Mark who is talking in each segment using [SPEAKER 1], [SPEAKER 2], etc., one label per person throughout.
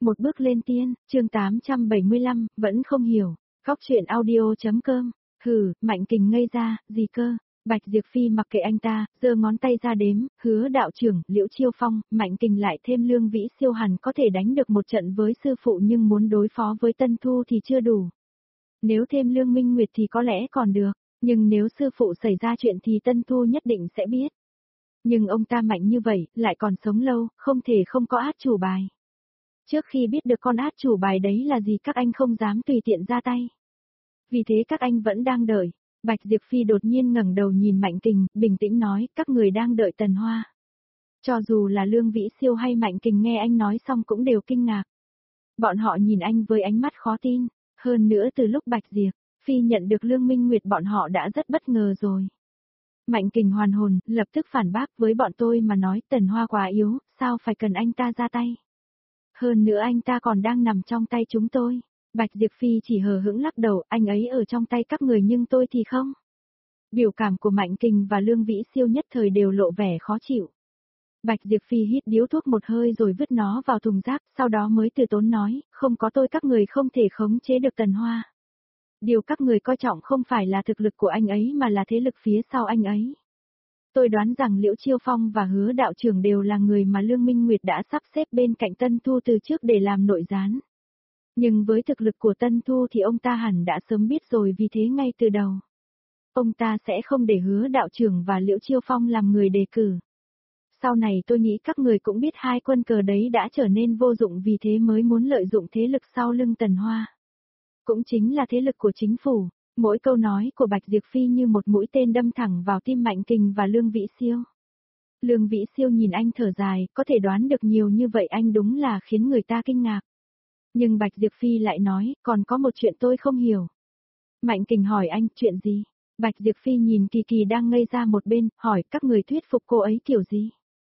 [SPEAKER 1] Một bước lên tiên, chương 875, vẫn không hiểu. Góc truyện audio.com. Hừ, Mạnh Kình ngây ra, gì cơ? Bạch Diệp Phi mặc kệ anh ta, giơ ngón tay ra đếm, Hứa đạo trưởng, Liễu Chiêu Phong, Mạnh Kình lại thêm Lương Vĩ Siêu hẳn có thể đánh được một trận với sư phụ nhưng muốn đối phó với Tân Thu thì chưa đủ. Nếu thêm Lương Minh Nguyệt thì có lẽ còn được, nhưng nếu sư phụ xảy ra chuyện thì Tân Thu nhất định sẽ biết. Nhưng ông ta mạnh như vậy, lại còn sống lâu, không thể không có át chủ bài. Trước khi biết được con át chủ bài đấy là gì các anh không dám tùy tiện ra tay. Vì thế các anh vẫn đang đợi. Bạch Diệp Phi đột nhiên ngẩng đầu nhìn Mạnh Kình, bình tĩnh nói, các người đang đợi Tần Hoa. Cho dù là Lương Vĩ Siêu hay Mạnh Kình nghe anh nói xong cũng đều kinh ngạc. Bọn họ nhìn anh với ánh mắt khó tin, hơn nữa từ lúc Bạch Diệp Phi nhận được Lương Minh Nguyệt bọn họ đã rất bất ngờ rồi. Mạnh Kình hoàn hồn, lập tức phản bác với bọn tôi mà nói Tần Hoa quá yếu, sao phải cần anh ta ra tay. Hơn nữa anh ta còn đang nằm trong tay chúng tôi. Bạch Diệp Phi chỉ hờ hững lắc đầu, anh ấy ở trong tay các người nhưng tôi thì không. Biểu cảm của Mạnh Kình và Lương Vĩ Siêu nhất thời đều lộ vẻ khó chịu. Bạch Diệp Phi hít điếu thuốc một hơi rồi vứt nó vào thùng rác, sau đó mới từ tốn nói, không có tôi các người không thể khống chế được Tần Hoa. Điều các người coi trọng không phải là thực lực của anh ấy mà là thế lực phía sau anh ấy. Tôi đoán rằng Liễu Chiêu Phong và Hứa đạo trưởng đều là người mà Lương Minh Nguyệt đã sắp xếp bên cạnh Tân Thu từ trước để làm nội gián. Nhưng với thực lực của Tân Thu thì ông ta hẳn đã sớm biết rồi vì thế ngay từ đầu. Ông ta sẽ không để Hứa đạo trưởng và Liễu Chiêu Phong làm người đề cử. Sau này tôi nghĩ các người cũng biết hai quân cờ đấy đã trở nên vô dụng vì thế mới muốn lợi dụng thế lực sau lưng Tần Hoa. Cũng chính là thế lực của chính phủ. Mỗi câu nói của Bạch Diệp Phi như một mũi tên đâm thẳng vào tim Mạnh Kình và Lương Vĩ Siêu. Lương Vĩ Siêu nhìn anh thở dài, có thể đoán được nhiều như vậy anh đúng là khiến người ta kinh ngạc. Nhưng Bạch Diệp Phi lại nói, còn có một chuyện tôi không hiểu. Mạnh Kình hỏi anh, chuyện gì? Bạch Diệp Phi nhìn Kỳ Kỳ đang ngây ra một bên, hỏi các người thuyết phục cô ấy kiểu gì?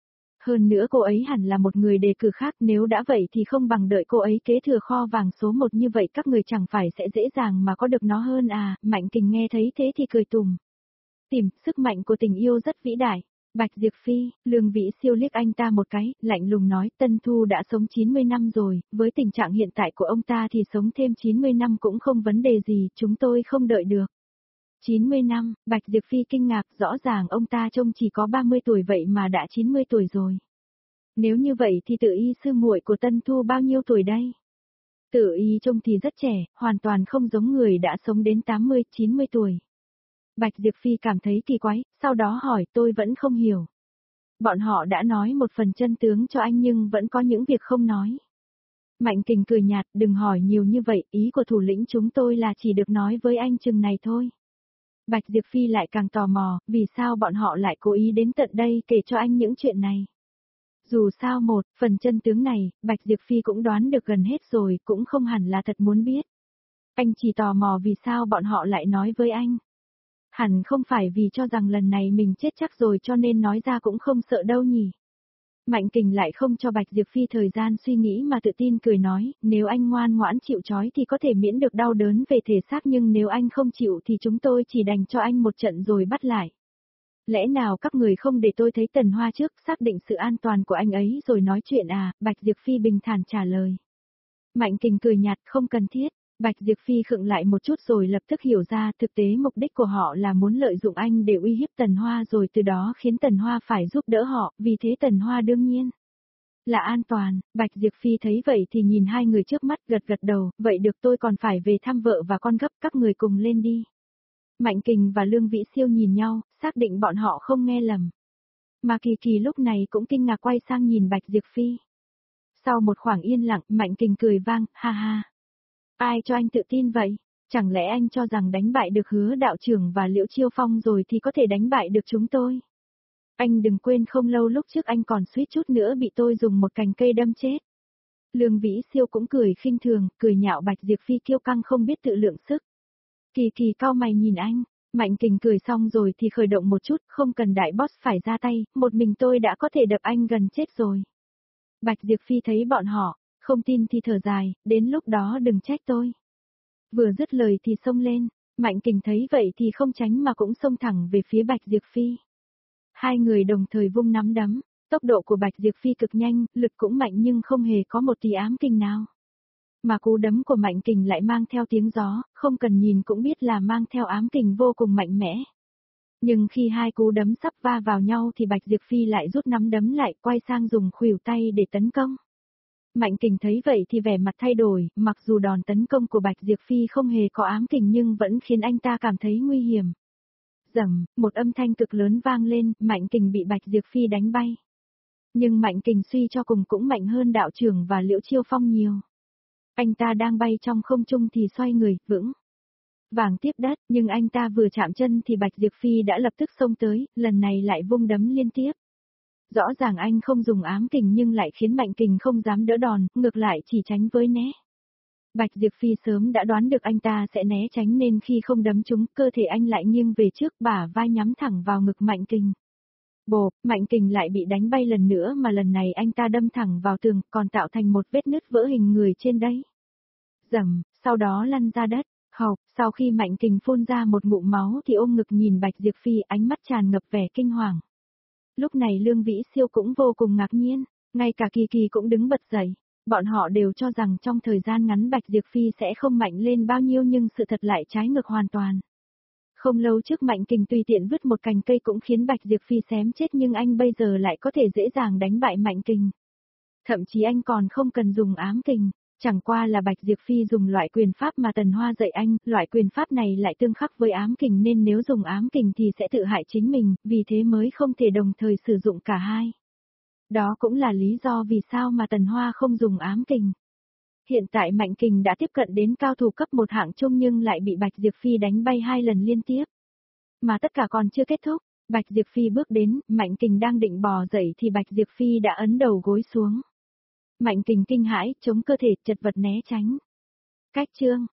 [SPEAKER 1] Hơn nữa cô ấy hẳn là một người đề cử khác, nếu đã vậy thì không bằng đợi cô ấy kế thừa kho vàng số 1 như vậy các người chẳng phải sẽ dễ dàng mà có được nó hơn à, Mạnh Kình nghe thấy thế thì cười tùm. Tìm, sức mạnh của tình yêu rất vĩ đại. Bạch Diệp Phi, Lương Vĩ Siêu liếc anh ta một cái, lạnh lùng nói, Tân Thu đã sống 90 năm rồi, với tình trạng hiện tại của ông ta thì sống thêm 90 năm cũng không vấn đề gì, chúng tôi không đợi được. 90 năm, Bạch Diệp Phi kinh ngạc, rõ ràng ông ta trông chỉ có 30 tuổi vậy mà đã 90 tuổi rồi. Nếu như vậy thì Tự Y sư muội của Tân Thu bao nhiêu tuổi đây? Tự Y trông thì rất trẻ, hoàn toàn không giống người đã sống đến 80, 90 tuổi. Bạch Diệp Phi cảm thấy kỳ quái, sau đó hỏi tôi vẫn không hiểu. Bọn họ đã nói một phần chân tướng cho anh nhưng vẫn có những việc không nói. Mạnh Kình cười nhạt, đừng hỏi nhiều như vậy, ý của thủ lĩnh chúng tôi là chỉ được nói với anh chừng này thôi. Bạch Diệp Phi lại càng tò mò, vì sao bọn họ lại cố ý đến tận đây kể cho anh những chuyện này. Dù sao phần chân tướng này, Bạch Diệp Phi cũng đoán được gần hết rồi, cũng không hẳn là thật muốn biết. Anh chỉ tò mò vì sao bọn họ lại nói với anh. Hẳn không phải vì cho rằng lần này mình chết chắc rồi cho nên nói ra cũng không sợ đâu nhỉ. Mạnh Kình lại không cho Bạch Diệp Phi thời gian suy nghĩ mà tự tin cười nói, nếu anh ngoan ngoãn chịu trói thì có thể miễn được đau đớn về thể xác nhưng nếu anh không chịu thì chúng tôi chỉ đành cho anh một trận rồi bắt lại. Lẽ nào các người không để tôi thấy Tần Hoa trước, xác định sự an toàn của anh ấy rồi nói chuyện à, Bạch Diệp Phi bình thản trả lời. Mạnh Kình cười nhạt, không cần thiết. Bạch Diệp Phi khựng lại một chút rồi lập tức hiểu ra thực tế mục đích của họ là muốn lợi dụng anh để uy hiếp Tần Hoa rồi từ đó khiến Tần Hoa phải giúp đỡ họ, vì thế Tần Hoa đương nhiên là an toàn. Bạch Diệp Phi thấy vậy thì nhìn hai người trước mắt gật gật đầu, vậy được tôi còn phải về thăm vợ và con gấp, các người cùng lên đi. Mạnh Kình và Lương Vĩ Siêu nhìn nhau, xác định bọn họ không nghe lầm. Mà Kỳ Kỳ lúc này cũng kinh ngạc quay sang nhìn Bạch Diệp Phi. Sau một khoảng yên lặng, Mạnh Kình cười vang, ha ha. Ai cho anh tự tin vậy? Chẳng lẽ anh cho rằng đánh bại được Hứa đạo trưởng và Liễu Chiêu Phong rồi thì có thể đánh bại được chúng tôi? Anh đừng quên không lâu lúc trước anh còn suýt chút nữa bị tôi dùng một cành cây đâm chết. Lương Vĩ Siêu cũng cười khinh thường, cười nhạo Bạch Diệp Phi kiêu căng không biết tự lượng sức. Kỳ Kỳ cau mày nhìn anh, Mạnh Kình cười xong rồi thì khởi động một chút, không cần đại boss phải ra tay, một mình tôi đã có thể đập anh gần chết rồi. Bạch Diệp Phi thấy bọn họ, không tin thì thở dài, đến lúc đó đừng trách tôi. Vừa dứt lời thì xông lên, Mạnh Kình thấy vậy thì không tránh mà cũng xông thẳng về phía Bạch Diệp Phi. Hai người đồng thời vung nắm đấm, Tốc độ của Bạch Diệp Phi cực nhanh, lực cũng mạnh nhưng không hề có một tí ám kình nào. Mà cú đấm của Mạnh Kình lại mang theo tiếng gió, không cần nhìn cũng biết là mang theo ám kình vô cùng mạnh mẽ. Nhưng khi hai cú đấm sắp va vào nhau thì Bạch Diệp Phi lại rút nắm đấm lại, quay sang dùng khuỷu tay để tấn công. Mạnh Kình thấy vậy thì vẻ mặt thay đổi, mặc dù đòn tấn công của Bạch Diệp Phi không hề có ám kình nhưng vẫn khiến anh ta cảm thấy nguy hiểm. Rầm, một âm thanh cực lớn vang lên, Mạnh Kình bị Bạch Diệp Phi đánh bay. Nhưng Mạnh Kình suy cho cùng cũng mạnh hơn đạo trưởng và Liễu Chiêu Phong nhiều. Anh ta đang bay trong không trung thì xoay người, vững vàng tiếp đất, nhưng anh ta vừa chạm chân thì Bạch Diệp Phi đã lập tức xông tới, lần này lại vung đấm liên tiếp. Rõ ràng anh không dùng ám kình nhưng lại khiến Mạnh Kình không dám đỡ đòn, ngược lại chỉ tránh với né. Bạch Diệp Phi sớm đã đoán được anh ta sẽ né tránh nên khi không đấm trúng, cơ thể anh lại nghiêng về trước, bả vai nhắm thẳng vào ngực Mạnh Kình. Bộp, Mạnh Kình lại bị đánh bay lần nữa mà lần này anh ta đâm thẳng vào tường, còn tạo thành một vết nứt vỡ hình người trên đấy. Rầm, sau đó lăn ra đất. Hộc, sau khi Mạnh Kình phun ra một ngụm máu thì ôm ngực nhìn Bạch Diệp Phi, ánh mắt tràn ngập vẻ kinh hoàng. Lúc này Lương Vĩ Siêu cũng vô cùng ngạc nhiên, ngay cả Kỳ Kỳ cũng đứng bật dậy. Bọn họ đều cho rằng trong thời gian ngắn Bạch Diệp Phi sẽ không mạnh lên bao nhiêu nhưng sự thật lại trái ngược hoàn toàn. Không lâu trước Mạnh Kình tùy tiện vứt một cành cây cũng khiến Bạch Diệp Phi xém chết nhưng anh bây giờ lại có thể dễ dàng đánh bại Mạnh Kình. Thậm chí anh còn không cần dùng ám kình, chẳng qua là Bạch Diệp Phi dùng loại quyền pháp mà Tần Hoa dạy anh, loại quyền pháp này lại tương khắc với ám kình nên nếu dùng ám kình thì sẽ tự hại chính mình, vì thế mới không thể đồng thời sử dụng cả hai. Đó cũng là lý do vì sao mà Tần Hoa không dùng ám kình. Hiện tại Mạnh Kình đã tiếp cận đến cao thủ cấp 1 hạng trung nhưng lại bị Bạch Diệp Phi đánh bay 2 lần liên tiếp. Mà tất cả còn chưa kết thúc, Bạch Diệp Phi bước đến, Mạnh Kình đang định bò dậy thì Bạch Diệp Phi đã ấn đầu gối xuống. Mạnh Kình kinh hãi, chống cơ thể, chật vật né tránh. Cách chương